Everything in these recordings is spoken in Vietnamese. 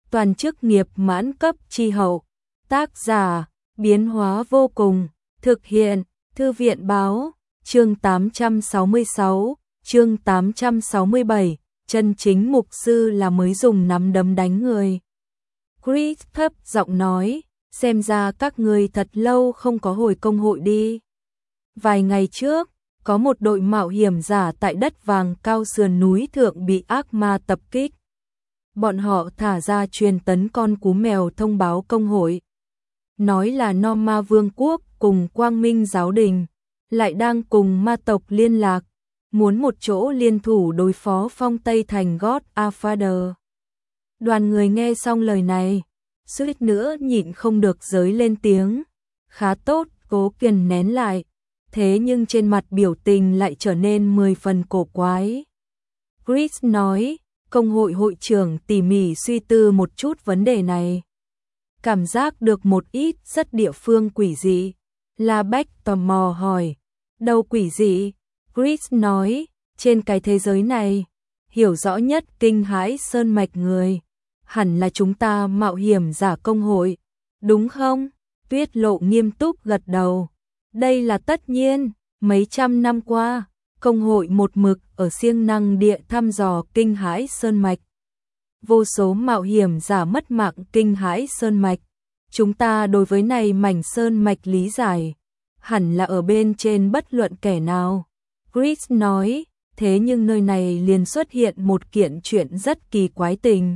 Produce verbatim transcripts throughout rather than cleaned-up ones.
toàn chức nghiệp mãn cấp chi hậu. Tác giả, biến hóa vô cùng, thực hiện, Thư viện báo, chương tám trăm sáu mươi sáu, chương tám trăm sáu mươi bảy, chân chính mục sư là mới dùng nắm đấm đánh người. Chris thấp giọng nói, xem ra các ngươi thật lâu không có hồi công hội đi. Vài ngày trước, có một đội mạo hiểm giả tại đất vàng cao sườn núi thượng bị ác ma tập kích. Bọn họ thả ra truyền tấn con cú mèo thông báo công hội. Nói là No Ma Vương quốc cùng Quang Minh giáo đình lại đang cùng ma tộc liên lạc, muốn một chỗ liên thủ đối phó Phong Tây thành God Father. Đoàn người nghe xong lời này, suýt nữa nhịn không được giấy lên tiếng. Khá tốt, cố kiềm nén lại. Thế nhưng trên mặt biểu tình lại trở nên mười phần cổ quái. Chris nói, công hội hội trưởng tỉ mỉ suy tư một chút vấn đề này. Cảm giác được một ít rất địa phương quỷ dị. La Bách tò mò hỏi, đâu quỷ dị? Chris nói, trên cái thế giới này, hiểu rõ nhất kinh hãi sơn mạch người, hẳn là chúng ta mạo hiểm giả công hội, đúng không? Tuyết Lộ nghiêm túc gật đầu. Đây là tất nhiên, mấy trăm năm qua, công hội một mực ở siêng năng địa thăm dò kinh hãi sơn mạch. Vô số mạo hiểm giả mất mạng kinh hãi sơn mạch. Chúng ta đối với này mảnh sơn mạch lý giải, hẳn là ở bên trên bất luận kẻ nào. Chris nói, thế nhưng nơi này liền xuất hiện một kiện chuyện rất kỳ quái tình.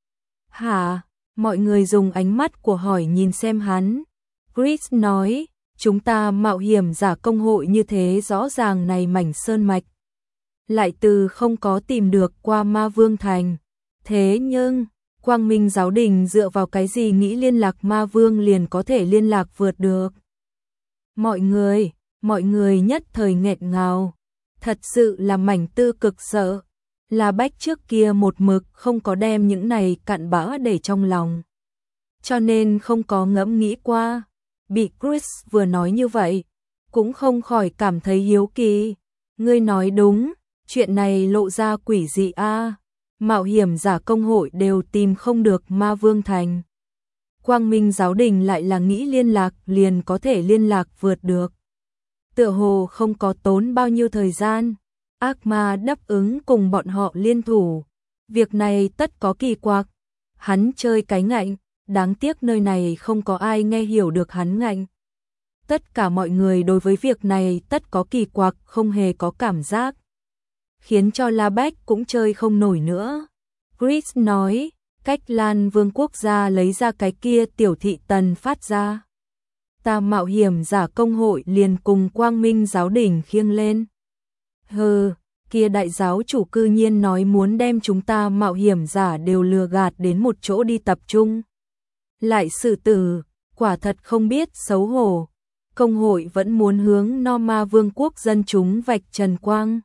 Hả? Mọi người dùng ánh mắt của hỏi nhìn xem hắn. Chris nói, chúng ta mạo hiểm giả công hội như thế rõ ràng này mảnh sơn mạch. Lại từ không có tìm được qua Ma Vương Thành. Thế nhưng, Quang Minh giáo đình dựa vào cái gì nghĩ liên lạc Ma Vương liền có thể liên lạc vượt được? Mọi người, mọi người nhất thời nghẹn ngào. Thật sự là mảnh tư cực sợ. La Bách trước kia một mực không có đem những này cặn bã để trong lòng. Cho nên không có ngẫm nghĩ qua. Bị Chris vừa nói như vậy, cũng không khỏi cảm thấy hiếu kỳ. Ngươi nói đúng, chuyện này lộ ra quỷ dị a. Mạo hiểm giả công hội đều tìm không được Ma Vương Thành. Quang Minh giáo đình lại là nghĩ liên lạc liền có thể liên lạc vượt được. Tựa hồ không có tốn bao nhiêu thời gian, ác ma đáp ứng cùng bọn họ liên thủ. Việc này tất có kỳ quặc. Hắn chơi cái ngạnh, đáng tiếc nơi này không có ai nghe hiểu được hắn ngạnh. Tất cả mọi người đối với việc này tất có kỳ quặc không hề có cảm giác. Khiến cho La Bách cũng chơi không nổi nữa. Chris nói, cách Lan Vương quốc gia lấy ra cái kia tiểu thị tần phát ra. Ta mạo hiểm giả công hội liền cùng Quang Minh giáo đình khiêng lên. Hừ, kia đại giáo chủ cư nhiên nói muốn đem chúng ta mạo hiểm giả đều lừa gạt đến một chỗ đi tập trung. Lại xử tử, quả thật không biết xấu hổ. Công hội vẫn muốn hướng No Ma Vương quốc dân chúng vạch trần Quang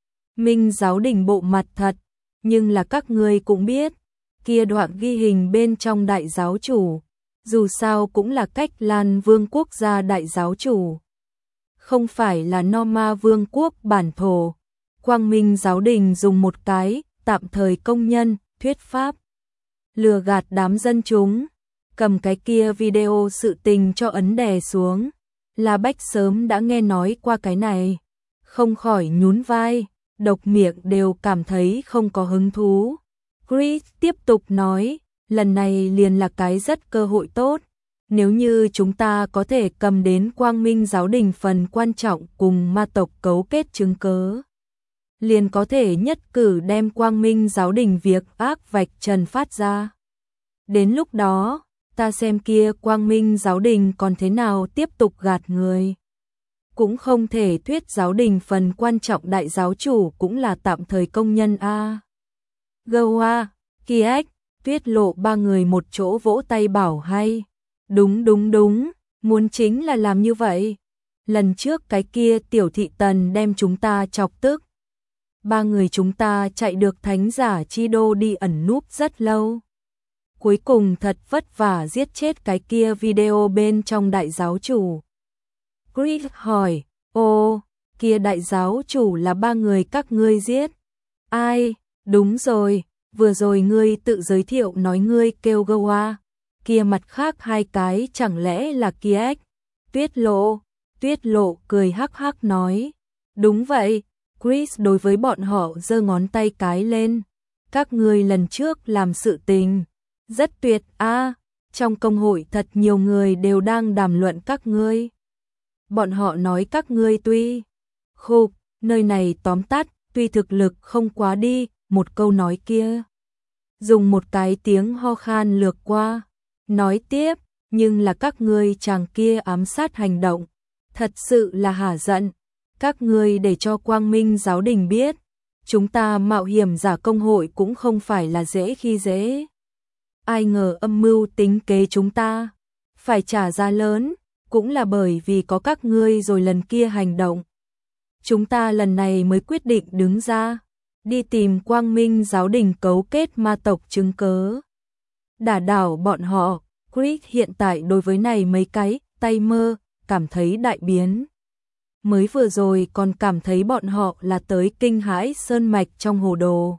Minh giáo đình bộ mặt thật, nhưng là các ngươi cũng biết, kia đoạn ghi hình bên trong đại giáo chủ, dù sao cũng là cách Lan Vương quốc gia đại giáo chủ. Không phải là No Ma Vương quốc bản thổ. Quang Minh giáo đình dùng một cái tạm thời công nhân thuyết pháp lừa gạt đám dân chúng, cầm cái kia video sự tình cho ấn đè xuống. La Bách sớm đã nghe nói qua cái này, không khỏi nhún vai, độc miệng đều cảm thấy không có hứng thú. Chris tiếp tục nói, lần này liền là cái rất cơ hội tốt. Nếu như chúng ta có thể cầm đến Quang Minh giáo đình phần quan trọng cùng ma tộc cấu kết chứng cớ, liền có thể nhất cử đem Quang Minh giáo đình việc ác vạch trần phát ra. Đến lúc đó, ta xem kia Quang Minh giáo đình còn thế nào tiếp tục gạt người. Cũng không thể thuyết giáo đình phần quan trọng đại giáo chủ cũng là tạm thời công nhân a. Goa, Kiek, Tuyết Lộ ba người một chỗ vỗ tay bảo hay. Đúng đúng đúng, muốn chính là làm như vậy. Lần trước cái kia tiểu thị tần đem chúng ta chọc tức. Ba người chúng ta chạy được thánh giả chi đô đi ẩn núp rất lâu. Cuối cùng thật vất vả giết chết cái kia video bên trong đại giáo chủ. Chris hỏi, ô, kia đại giáo chủ là ba người các ngươi giết. Ai, đúng rồi, vừa rồi ngươi tự giới thiệu nói ngươi kêu Goa, kia mặt khác hai cái chẳng lẽ là Kiếc? Tuyết Lộ, Tuyết Lộ cười hắc hắc nói, đúng vậy. Chris đối với bọn họ giơ ngón tay cái lên, các ngươi lần trước làm sự tình rất tuyệt a, à, trong công hội thật nhiều người đều đang đàm luận các ngươi. Bọn họ nói các ngươi tuy khục, nơi này tóm tắt, tuy thực lực không quá đi, một câu nói kia. Dùng một cái tiếng ho khan lược qua, nói tiếp, nhưng là các ngươi chàng kia ám sát hành động, thật sự là hả giận. Các ngươi để cho Quang Minh giáo đình biết, chúng ta mạo hiểm giả công hội cũng không phải là dễ khi dễ. Ai ngờ âm mưu tính kế chúng ta, phải trả giá lớn, cũng là bởi vì có các ngươi rồi lần kia hành động. Chúng ta lần này mới quyết định đứng ra, đi tìm Quang Minh giáo đình cấu kết ma tộc chứng cớ. Đả đảo bọn họ, Chris hiện tại đối với này mấy cái tay mơ, cảm thấy đại biến. Mới vừa rồi còn cảm thấy bọn họ là tới kinh hãi sơn mạch trong hồ đồ.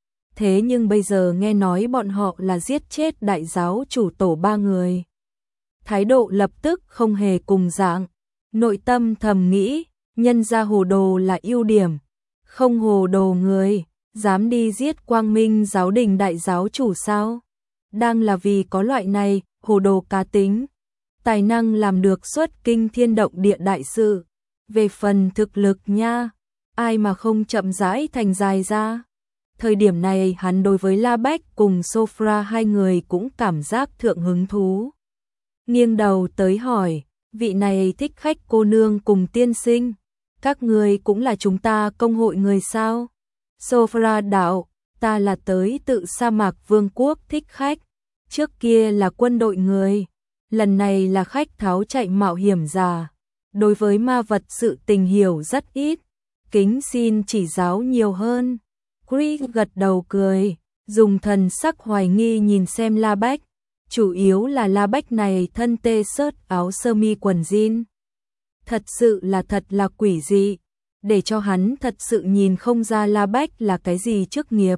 Thế nhưng bây giờ nghe nói bọn họ là giết chết đại giáo chủ tổ ba người. Thái độ lập tức không hề cùng dạng, nội tâm thầm nghĩ, nhân ra hồ đồ là ưu điểm, không hồ đồ người, dám đi giết Quang Minh giáo đình đại giáo chủ sao? Đang là vì có loại này, hồ đồ cá tính, tài năng làm được xuất kinh thiên động địa đại sự. Về phần thực lực nha, ai mà không chậm rãi thành dài ra. Thời điểm này hắn đối với La Bách cùng Sofra hai người cũng cảm giác thượng hứng thú. Nghiêng đầu tới hỏi, vị này thích khách cô nương cùng tiên sinh, các người cũng là chúng ta công hội người sao? Sofra đạo, ta là tới tự sa mạc vương quốc thích khách, trước kia là quân đội người, lần này là khách tháo chạy mạo hiểm giả. Đối với ma vật sự tình hiểu rất ít, kính xin chỉ giáo nhiều hơn. Chris gật đầu cười, dùng thần sắc hoài nghi nhìn xem La Bách, chủ yếu là La Bách này thân tê sớt áo sơ mi quần jean. Thật sự là thật là quỷ dị, để cho hắn thật sự nhìn không ra La Bách là cái gì chức nghiệp.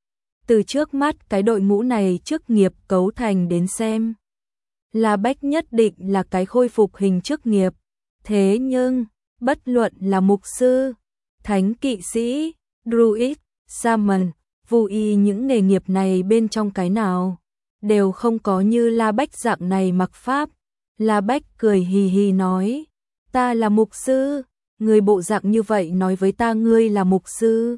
Từ trước mắt cái đội ngũ này chức nghiệp cấu thành đến xem, La Bách nhất định là cái khôi phục hình chức nghiệp. Thế nhưng, bất luận là mục sư, thánh kỵ sĩ, druid, shaman, vu y những nghề nghiệp này bên trong cái nào, đều không có như La Bách dạng này mặc pháp. La Bách cười hì hì nói, ta là mục sư, người bộ dạng như vậy nói với ta ngươi là mục sư.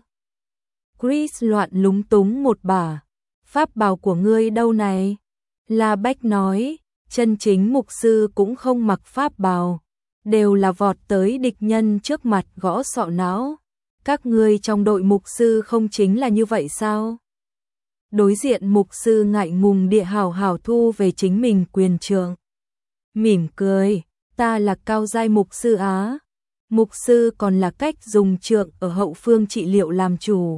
Chris loạn lúng túng một bả, pháp bào của ngươi đâu này? La Bách nói, chân chính mục sư cũng không mặc pháp bào, đều là vọt tới địch nhân trước mặt gõ sọ não. Các ngươi trong đội mục sư không chính là như vậy sao? Đối diện mục sư ngại ngùng địa hào hào thu về chính mình quyền trượng. Mỉm cười, ta là cao giai mục sư á. Mục sư còn là cách dùng trượng ở hậu phương trị liệu làm chủ.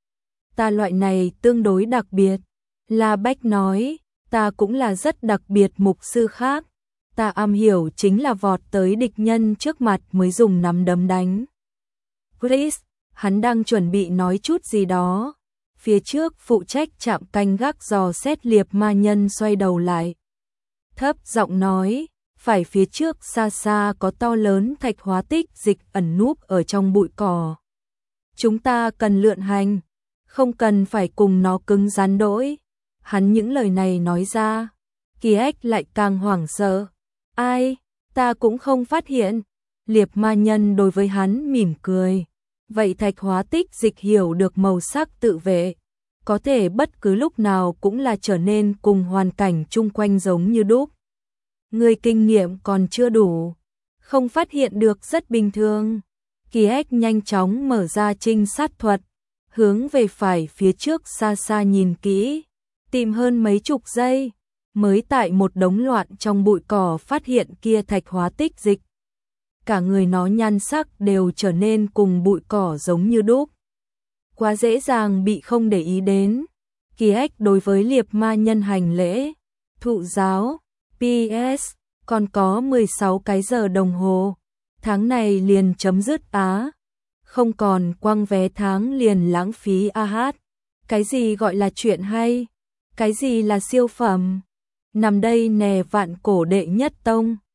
Ta loại này tương đối đặc biệt. La Bách nói, ta cũng là rất đặc biệt mục sư khác. Ta am hiểu chính là vọt tới địch nhân trước mặt mới dùng nắm đấm đánh. Chris, hắn đang chuẩn bị nói chút gì đó. Phía trước phụ trách trạm canh gác dò xét liệp ma nhân xoay đầu lại. Thấp giọng nói, phải phía trước xa xa có to lớn thạch hóa tích dịch ẩn núp ở trong bụi cỏ. Chúng ta cần lượn hành, không cần phải cùng nó cứng rắn đỗi. Hắn những lời này nói ra, Kiếc lại càng hoảng sợ. Ai, ta cũng không phát hiện. Liệp ma nhân đối với hắn mỉm cười. Vậy thạch hóa tích dịch hiểu được màu sắc tự vệ, có thể bất cứ lúc nào cũng là trở nên cùng hoàn cảnh chung quanh giống như đúc. Người kinh nghiệm còn chưa đủ, không phát hiện được rất bình thường. Kiếc nhanh chóng mở ra trinh sát thuật, hướng về phải phía trước xa xa nhìn kỹ, tìm hơn mấy chục giây, mới tại một đống loạn trong bụi cỏ phát hiện kia thạch hóa tích dịch. Cả người nó nhan sắc đều trở nên cùng bụi cỏ giống như đúc. Quá dễ dàng bị không để ý đến. Kiếc đối với liệp ma nhân hành lễ. Thụ giáo, pê ét, còn có mười sáu cái giờ đồng hồ. Tháng này liền chấm dứt á. Không còn quăng vé tháng liền lãng phí a hát. Cái gì gọi là chuyện hay? Cái gì là siêu phẩm? Nằm đây nè vạn cổ đệ nhất tông.